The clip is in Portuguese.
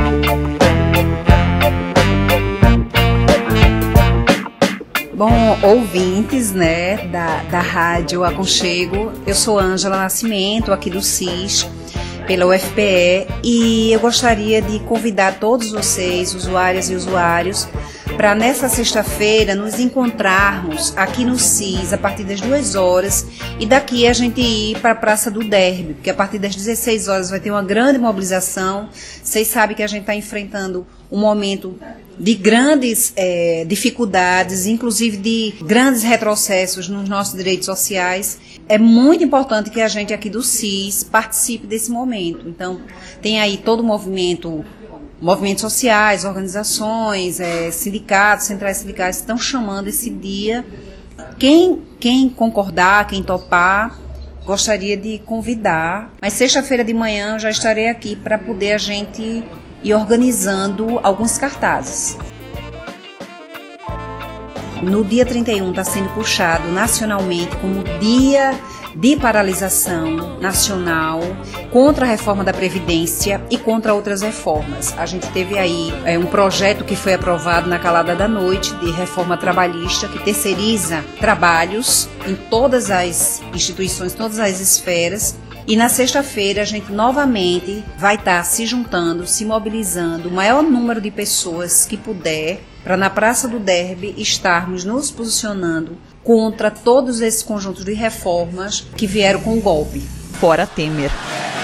Bom, ouvintes, né, da Rádio Aconchego, eu sou Ângela Nascimento, aqui do CIS, pela UFPE, e eu gostaria de convidar todos vocês, usuárias e usuários, para nessa sexta-feira nos encontrarmos aqui no CIS a partir das 2 horas e daqui a gente ir para a Praça do Derby, porque a partir das 16 horas vai ter uma grande mobilização. Vocês sabem que a gente está enfrentando um momento de grandes dificuldades, inclusive de grandes retrocessos nos nossos direitos sociais. É muito importante que a gente aqui do CIS participe desse momento. Então, tem aí todo o movimentos sociais, organizações, sindicatos, centrais sindicais estão chamando esse dia. Quem concordar, quem topar, gostaria de convidar. Mas sexta-feira de manhã eu já estarei aqui para poder a gente ir organizando alguns cartazes. No dia 31 está sendo puxado nacionalmente como Dia de Paralisação Nacional contra a reforma da Previdência e contra outras reformas. A gente teve aí um projeto que foi aprovado na calada da noite de reforma trabalhista que terceiriza trabalhos em todas as instituições, todas as esferas. E na sexta-feira a gente novamente vai estar se juntando, se mobilizando, o maior número de pessoas que puder, para na Praça do Derby estarmos nos posicionando contra todos esses conjuntos de reformas que vieram com o golpe. Fora Temer.